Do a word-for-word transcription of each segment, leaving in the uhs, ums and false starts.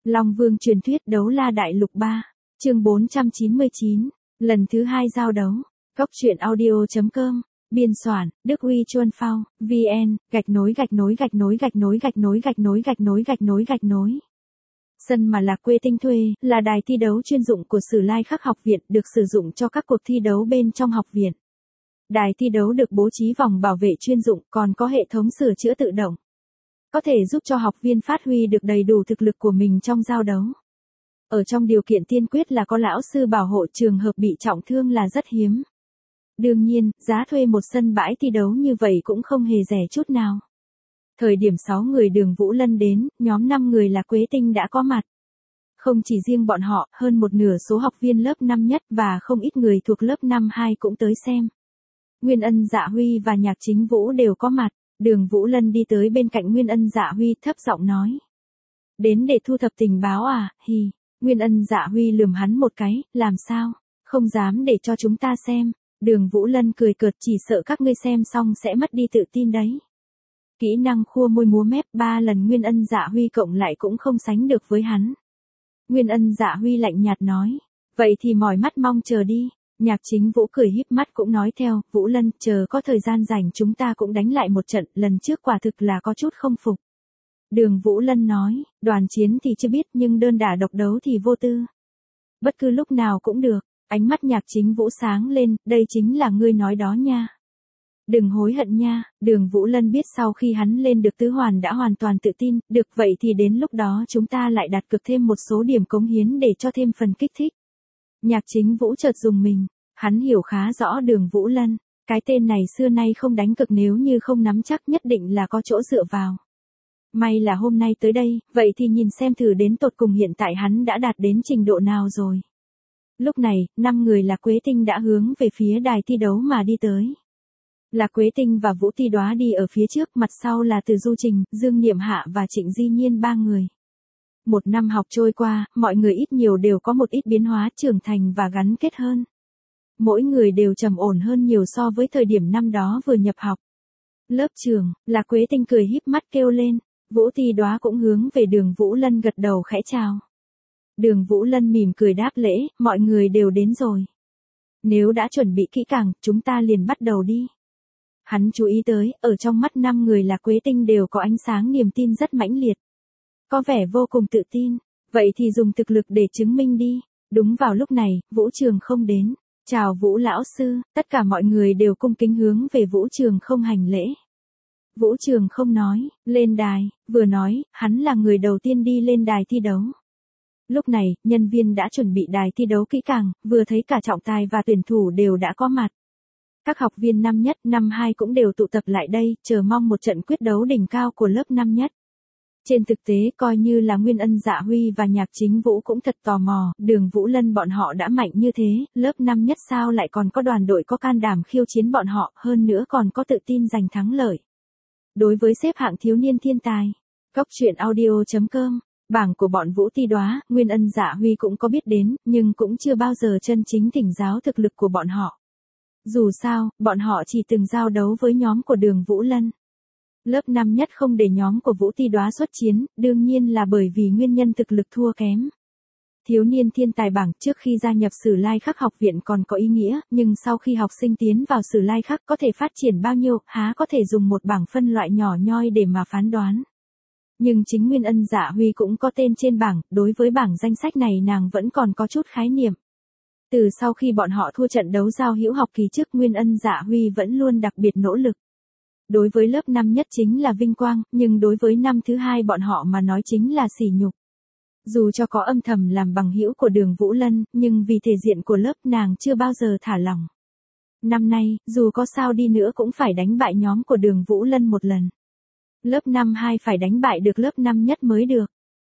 Long Vương truyền thuyết đấu la đại lục ba, chương bốn trăm chín mươi chín, lần thứ hai giao đấu. Cốc truyện audio chấm com, biên soạn, Đức Uy Chuân Phao, vn, gạch nối gạch nối gạch nối gạch nối gạch nối gạch nối gạch nối gạch nối gạch nối. Sân mà Lạc Quê Tinh thuê, là đài thi đấu chuyên dụng của Sử Lai Khắc học viện, được sử dụng cho các cuộc thi đấu bên trong học viện. Đài thi đấu được bố trí vòng bảo vệ chuyên dụng, còn có hệ thống sửa chữa tự động. Có thể giúp cho học viên phát huy được đầy đủ thực lực của mình trong giao đấu. Ở trong điều kiện tiên quyết là có lão sư bảo hộ, trường hợp bị trọng thương là rất hiếm. Đương nhiên, giá thuê một sân bãi thi đấu như vậy cũng không hề rẻ chút nào. Thời điểm sáu người Đường Vũ Lân đến, nhóm năm người là Quế Tinh đã có mặt. Không chỉ riêng bọn họ, hơn một nửa số học viên lớp năm nhất và không ít người thuộc lớp năm hai cũng tới xem. Nguyên Ân Dạ Huy và Nhạc Chính Vũ đều có mặt. Đường Vũ Lân đi tới bên cạnh Nguyên Ân Dạ Huy, thấp giọng nói. Đến để thu thập tình báo à, hì. Nguyên Ân Dạ Huy lườm hắn một cái, làm sao, không dám để cho chúng ta xem. Đường Vũ Lân cười cợt, chỉ sợ các ngươi xem xong sẽ mất đi tự tin đấy. Kỹ năng khua môi múa mép ba lần Nguyên Ân Dạ Huy cộng lại cũng không sánh được với hắn. Nguyên Ân Dạ Huy lạnh nhạt nói. Vậy thì mỏi mắt mong chờ đi. Nhạc Chính Vũ cười híp mắt cũng nói theo, Vũ Lân, chờ có thời gian rảnh chúng ta cũng đánh lại một trận, lần trước quả thực là có chút không phục. Đường Vũ Lân nói, đoàn chiến thì chưa biết nhưng đơn đả độc đấu thì vô tư. Bất cứ lúc nào cũng được, ánh mắt Nhạc Chính Vũ sáng lên, đây chính là ngươi nói đó nha. Đừng hối hận nha, Đường Vũ Lân biết sau khi hắn lên được tứ hoàn đã hoàn toàn tự tin, được vậy thì đến lúc đó chúng ta lại đặt cược thêm một số điểm cống hiến để cho thêm phần kích thích. Nhạc Chính Vũ chợt dùng mình, hắn hiểu khá rõ Đường Vũ Lân, cái tên này xưa nay không đánh cược, nếu như không nắm chắc nhất định là có chỗ dựa vào. May là hôm nay tới đây, vậy thì nhìn xem thử đến tột cùng hiện tại hắn đã đạt đến trình độ nào rồi. Lúc này, năm người là Quế Tinh đã hướng về phía đài thi đấu mà đi tới. Là Quế Tinh và Vũ Ti Đoá đi ở phía trước, mặt sau là Từ Du Trình, Dương Niệm Hạ và Trịnh Di Nhiên ba người. Một năm học trôi qua, mọi người ít nhiều đều có một ít biến hóa, trưởng thành và gắn kết hơn. Mỗi người đều trầm ổn hơn nhiều so với thời điểm năm đó vừa nhập học. Lớp trường, là Quế Tinh cười híp mắt kêu lên, Vũ Ti Đoá cũng hướng về Đường Vũ Lân gật đầu khẽ chào. Đường Vũ Lân mỉm cười đáp lễ, mọi người đều đến rồi. Nếu đã chuẩn bị kỹ càng, chúng ta liền bắt đầu đi. Hắn chú ý tới, ở trong mắt năm người là Quế Tinh đều có ánh sáng niềm tin rất mãnh liệt. Có vẻ vô cùng tự tin, vậy thì dùng thực lực để chứng minh đi. Đúng vào lúc này, Vũ Trường Không đến. Chào Vũ lão sư, tất cả mọi người đều cung kính hướng về Vũ Trường Không hành lễ. Vũ Trường Không nói, lên đài, vừa nói, hắn là người đầu tiên đi lên đài thi đấu. Lúc này, nhân viên đã chuẩn bị đài thi đấu kỹ càng, vừa thấy cả trọng tài và tuyển thủ đều đã có mặt. Các học viên năm nhất, năm hai cũng đều tụ tập lại đây, chờ mong một trận quyết đấu đỉnh cao của lớp năm nhất. Trên thực tế, coi như là Nguyên Ân Dạ Huy và Nhạc Chính Vũ cũng thật tò mò, Đường Vũ Lân bọn họ đã mạnh như thế, lớp năm nhất sao lại còn có đoàn đội có can đảm khiêu chiến bọn họ, hơn nữa còn có tự tin giành thắng lợi. Đối với xếp hạng thiếu niên thiên tài, Cốc truyện audio chấm com, bảng của bọn Vũ Ti Đoá, Nguyên Ân Dạ Huy cũng có biết đến, nhưng cũng chưa bao giờ chân chính thỉnh giáo thực lực của bọn họ. Dù sao, bọn họ chỉ từng giao đấu với nhóm của Đường Vũ Lân. Lớp năm nhất không để nhóm của Vũ Ti Đoá xuất chiến, đương nhiên là bởi vì nguyên nhân thực lực thua kém. Thiếu niên thiên tài bảng trước khi gia nhập Sử Lai Khắc học viện còn có ý nghĩa, nhưng sau khi học sinh tiến vào Sử Lai Khắc có thể phát triển bao nhiêu, há có thể dùng một bảng phân loại nhỏ nhoi để mà phán đoán. Nhưng chính Nguyên Ân Dạ Huy cũng có tên trên bảng, đối với bảng danh sách này nàng vẫn còn có chút khái niệm. Từ sau khi bọn họ thua trận đấu giao hữu học kỳ trước, Nguyên Ân Dạ Huy vẫn luôn đặc biệt nỗ lực. Đối với lớp năm nhất chính là vinh quang, nhưng đối với năm thứ hai bọn họ mà nói chính là sỉ nhục. Dù cho có âm thầm làm bằng hữu của Đường Vũ Lân, nhưng vì thể diện của lớp nàng chưa bao giờ thả lỏng. Năm nay, dù có sao đi nữa cũng phải đánh bại nhóm của Đường Vũ Lân một lần. Lớp năm hai phải đánh bại được lớp năm nhất mới được.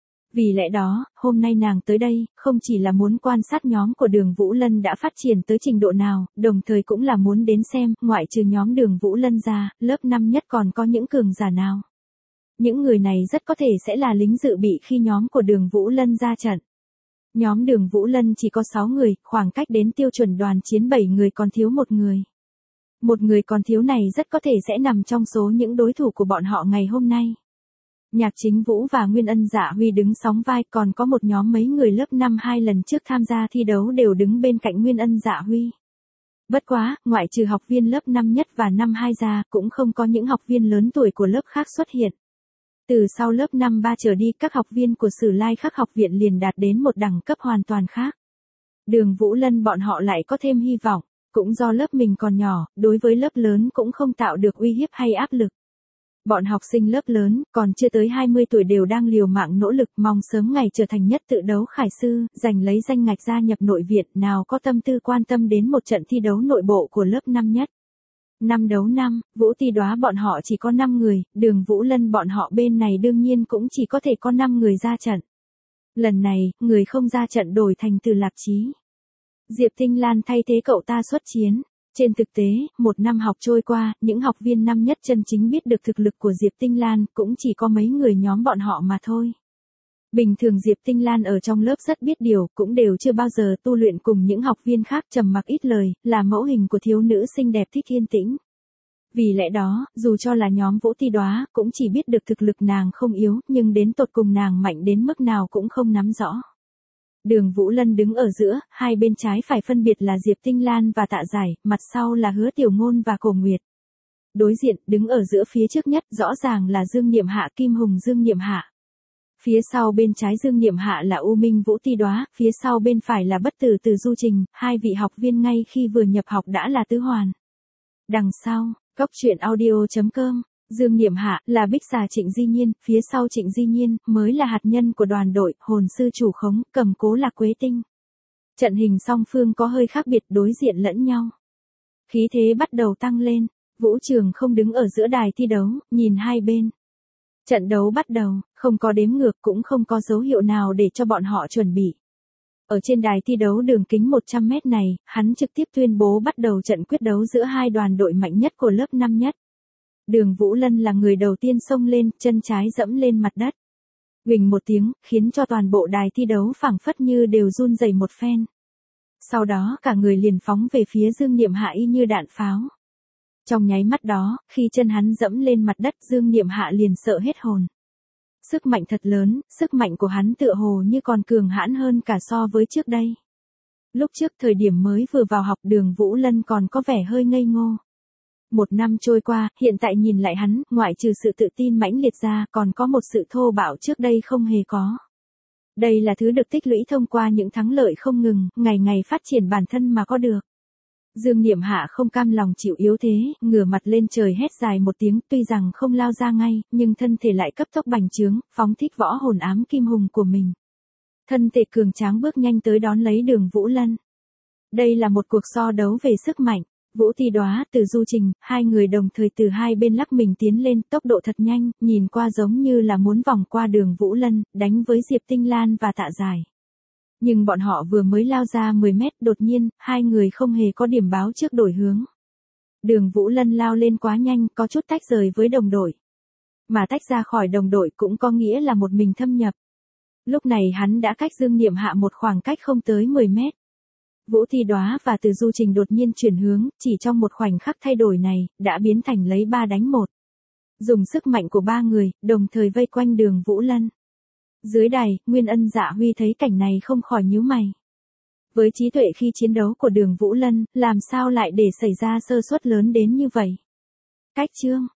Vì lẽ đó, hôm nay nàng tới đây, không chỉ là muốn quan sát nhóm của Đường Vũ Lân đã phát triển tới trình độ nào, đồng thời cũng là muốn đến xem, ngoại trừ nhóm Đường Vũ Lân ra, lớp năm nhất còn có những cường giả nào. Những người này rất có thể sẽ là lính dự bị khi nhóm của Đường Vũ Lân ra trận. Nhóm Đường Vũ Lân chỉ có sáu người, khoảng cách đến tiêu chuẩn đoàn chiến bảy người còn thiếu một người. Một người còn thiếu này rất có thể sẽ nằm trong số những đối thủ của bọn họ ngày hôm nay. Nhạc Chính Vũ và Nguyên Ân Dạ Huy đứng sóng vai, còn có một nhóm mấy người lớp năm hai lần trước tham gia thi đấu đều đứng bên cạnh Nguyên Ân Dạ Huy. Bất quá, ngoại trừ học viên lớp năm nhất và năm hai ra, cũng không có những học viên lớn tuổi của lớp khác xuất hiện. Từ sau lớp năm ba trở đi, các học viên của Sử Lai Khắc học viện liền đạt đến một đẳng cấp hoàn toàn khác. Đường Vũ Lân bọn họ lại có thêm hy vọng, cũng do lớp mình còn nhỏ, đối với lớp lớn cũng không tạo được uy hiếp hay áp lực. Bọn học sinh lớp lớn, còn chưa tới hai mươi tuổi đều đang liều mạng nỗ lực mong sớm ngày trở thành nhất tự đấu khải sư, giành lấy danh ngạch gia nhập nội viện, nào có tâm tư quan tâm đến một trận thi đấu nội bộ của lớp năm nhất. Năm đấu năm, Vũ Ti Đóa bọn họ chỉ có năm người, Đường Vũ Lân bọn họ bên này đương nhiên cũng chỉ có thể có năm người ra trận. Lần này, người không ra trận đổi thành Từ Lạc Chí. Diệp Tinh Lan thay thế cậu ta xuất chiến. Trên thực tế, một năm học trôi qua, những học viên năm nhất chân chính biết được thực lực của Diệp Tinh Lan cũng chỉ có mấy người nhóm bọn họ mà thôi. Bình thường Diệp Tinh Lan ở trong lớp rất biết điều, cũng đều chưa bao giờ tu luyện cùng những học viên khác, trầm mặc ít lời, là mẫu hình của thiếu nữ xinh đẹp thích yên tĩnh. Vì lẽ đó, dù cho là nhóm Vũ Ti Đóa, cũng chỉ biết được thực lực nàng không yếu, nhưng đến tột cùng nàng mạnh đến mức nào cũng không nắm rõ. Đường Vũ Lân đứng ở giữa, hai bên trái phải phân biệt là Diệp Tinh Lan và Tạ Giải, mặt sau là Hứa Tiểu Ngôn và Cổ Nguyệt. Đối diện, đứng ở giữa phía trước nhất, rõ ràng là Dương Niệm Hạ Kim Hùng Dương Niệm Hạ. Phía sau bên trái Dương Niệm Hạ là U Minh Vũ Ti Đóa, phía sau bên phải là Bất Tử Từ Du Trình, hai vị học viên ngay khi vừa nhập học đã là tứ hoàn. Đằng sau, Cốc Truyện Audio chấm com, Dương Niệm Hạ là bích xà Trịnh Di Nhiên, phía sau Trịnh Di Nhiên mới là hạt nhân của đoàn đội, hồn sư chủ khống, cầm cố là Quế Tinh. Trận hình song phương có hơi khác biệt, đối diện lẫn nhau. Khí thế bắt đầu tăng lên, Vũ Trường không đứng ở giữa đài thi đấu, nhìn hai bên. Trận đấu bắt đầu, không có đếm ngược cũng không có dấu hiệu nào để cho bọn họ chuẩn bị. Ở trên đài thi đấu đường kính một trăm mét này, hắn trực tiếp tuyên bố bắt đầu trận quyết đấu giữa hai đoàn đội mạnh nhất của lớp năm nhất. Đường Vũ Lân là người đầu tiên xông lên, chân trái dẫm lên mặt đất. Huỳnh một tiếng, khiến cho toàn bộ đài thi đấu phảng phất như đều run rẩy một phen. Sau đó cả người liền phóng về phía Dương Niệm Hạ y như đạn pháo. Trong nháy mắt đó, khi chân hắn dẫm lên mặt đất, Dương Niệm Hạ liền sợ hết hồn. Sức mạnh thật lớn, sức mạnh của hắn tựa hồ như còn cường hãn hơn cả so với trước đây. Lúc trước thời điểm mới vừa vào học, Đường Vũ Lân còn có vẻ hơi ngây ngô. Một năm trôi qua, hiện tại nhìn lại hắn, ngoại trừ sự tự tin mãnh liệt ra, còn có một sự thô bạo trước đây không hề có. Đây là thứ được tích lũy thông qua những thắng lợi không ngừng, ngày ngày phát triển bản thân mà có được. Dương Niệm Hạ không cam lòng chịu yếu thế, ngửa mặt lên trời hét dài một tiếng, tuy rằng không lao ra ngay, nhưng thân thể lại cấp tốc bành trướng, phóng thích võ hồn ám kim hùng của mình. Thân thể cường tráng bước nhanh tới đón lấy Đường Vũ Lân. Đây là một cuộc so đấu về sức mạnh. Vũ Ti Đóa, Từ Du Trình, hai người đồng thời từ hai bên lắc mình tiến lên, tốc độ thật nhanh, nhìn qua giống như là muốn vòng qua Đường Vũ Lân, đánh với Diệp Tinh Lan và Tạ Giải. Nhưng bọn họ vừa mới lao ra mười mét, đột nhiên, hai người không hề có điểm báo trước đổi hướng. Đường Vũ Lân lao lên quá nhanh, có chút tách rời với đồng đội. Mà tách ra khỏi đồng đội cũng có nghĩa là một mình thâm nhập. Lúc này hắn đã cách Dương Niệm Hạ một khoảng cách không tới mười mét. Vũ Ti Đóa và Từ Du Trình đột nhiên chuyển hướng, chỉ trong một khoảnh khắc thay đổi này, đã biến thành lấy ba đánh một. Dùng sức mạnh của ba người, đồng thời vây quanh Đường Vũ Lân. Dưới đài, Nguyên Ân Dạ Huy thấy cảnh này không khỏi nhíu mày. Với trí tuệ khi chiến đấu của Đường Vũ Lân, làm sao lại để xảy ra sơ suất lớn đến như vậy? Cách chương,